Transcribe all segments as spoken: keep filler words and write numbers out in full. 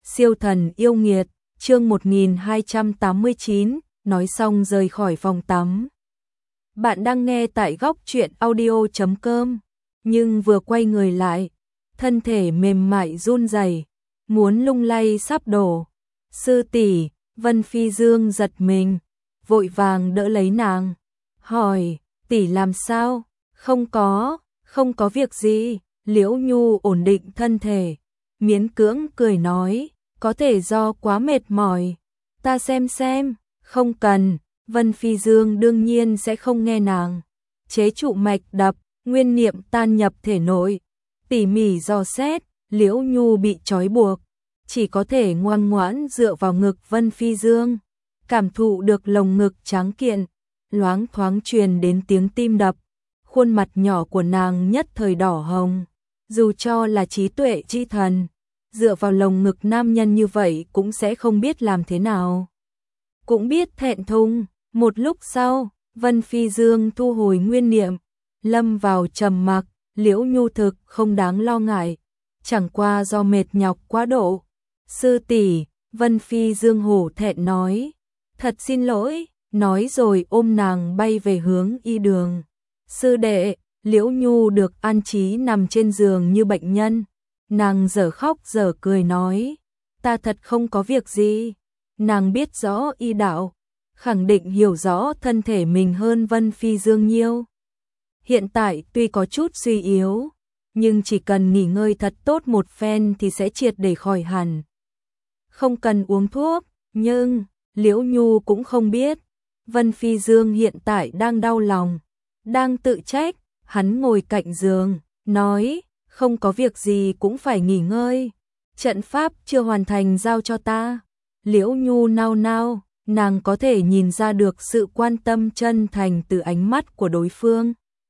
Siêu thần yêu nghiệt, chương một nghìn hai trăm tám mươi chín, nói xong rời khỏi phòng tắm. Bạn đang nghe tại góc truyện audio chấm com, nhưng vừa quay người lại, thân thể mềm mại run rẩy, muốn lung lay sắp đổ. Sư tỷ, Vân Phi Dương giật mình, vội vàng đỡ lấy nàng, hỏi, tỷ làm sao? Không có, không có việc gì. Liễu Nhu ổn định thân thể, miễn cưỡng cười nói, có thể do quá mệt mỏi. Ta xem xem, không cần. Vân Phi Dương đương nhiên sẽ không nghe nàng. Chế trụ mạch đập, nguyên niệm tan nhập thể nội, tỉ mỉ dò xét. Liễu Nhu bị trói buộc, chỉ có thể ngoan ngoãn dựa vào ngực Vân Phi Dương, cảm thụ được lồng ngực tráng kiện, loáng thoáng truyền đến tiếng tim đập. Khuôn mặt nhỏ của nàng nhất thời đỏ hồng, dù cho là trí tuệ chi thần, dựa vào lồng ngực nam nhân như vậy cũng sẽ không biết làm thế nào, cũng biết thẹn thùng. Một lúc sau, Vân Phi Dương thu hồi nguyên niệm, lâm vào trầm mặc. Liễu Nhu thực không đáng lo ngại, chẳng qua do mệt nhọc quá độ. Sư tỷ, Vân Phi Dương hổ thẹn nói, thật xin lỗi, nói rồi ôm nàng bay về hướng y đường. Sư đệ, Liễu Nhu được an trí nằm trên giường như bệnh nhân, nàng dở khóc dở cười nói, ta thật không có việc gì. Nàng biết rõ y đạo, khẳng định hiểu rõ thân thể mình hơn Vân Phi Dương nhiều. Hiện tại tuy có chút suy yếu, nhưng chỉ cần nghỉ ngơi thật tốt một phen thì sẽ triệt để khỏi hẳn. Không cần uống thuốc, nhưng Liễu Nhu cũng không biết, Vân Phi Dương hiện tại đang đau lòng, đang tự trách. Hắn ngồi cạnh giường, nói, không có việc gì cũng phải nghỉ ngơi. Trận pháp chưa hoàn thành giao cho ta. Liễu Nhu nao nao, nàng có thể nhìn ra được sự quan tâm chân thành từ ánh mắt của đối phương.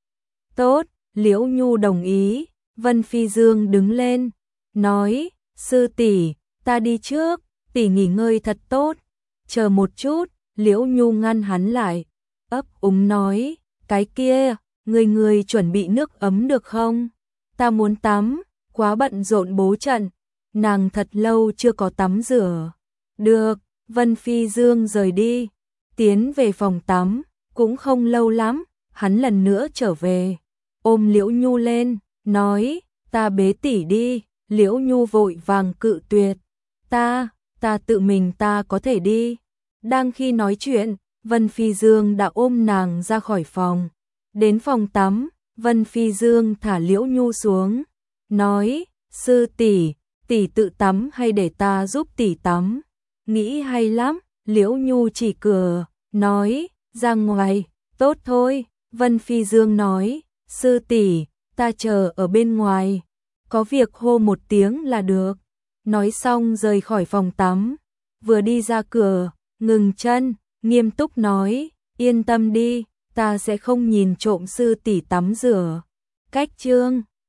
Tốt, Liễu Nhu đồng ý. Vân Phi Dương đứng lên, nói, sư tỷ, ta đi trước, tỷ nghỉ ngơi thật tốt. Chờ một chút. Liễu Nhu ngăn hắn lại, ấp úng nói, cái kia, người người chuẩn bị nước ấm được không? Ta muốn tắm, quá bận rộn bố trận, nàng thật lâu chưa có tắm rửa. Được. Vân Phi Dương rời đi, tiến về phòng tắm, cũng không lâu lắm, hắn lần nữa trở về, ôm Liễu Nhu lên, nói, ta bế tỷ đi. Liễu Nhu vội vàng cự tuyệt, ta, ta tự mình ta có thể đi. Đang khi nói chuyện, Vân Phi Dương đã ôm nàng ra khỏi phòng. Đến phòng tắm, Vân Phi Dương thả Liễu Nhu xuống, nói, sư tỷ, tỷ tự tắm hay để ta giúp tỷ tắm? Nghĩ hay lắm. Liễu Nhu chỉ cười, nói, ra ngoài. Tốt thôi. Vân Phi Dương nói, sư tỷ, ta chờ ở bên ngoài, có việc hô một tiếng là được. Nói xong rời khỏi phòng tắm, vừa đi ra cửa, ngừng chân, nghiêm túc nói, yên tâm đi, ta sẽ không nhìn trộm sư tỷ tắm rửa. Cách chương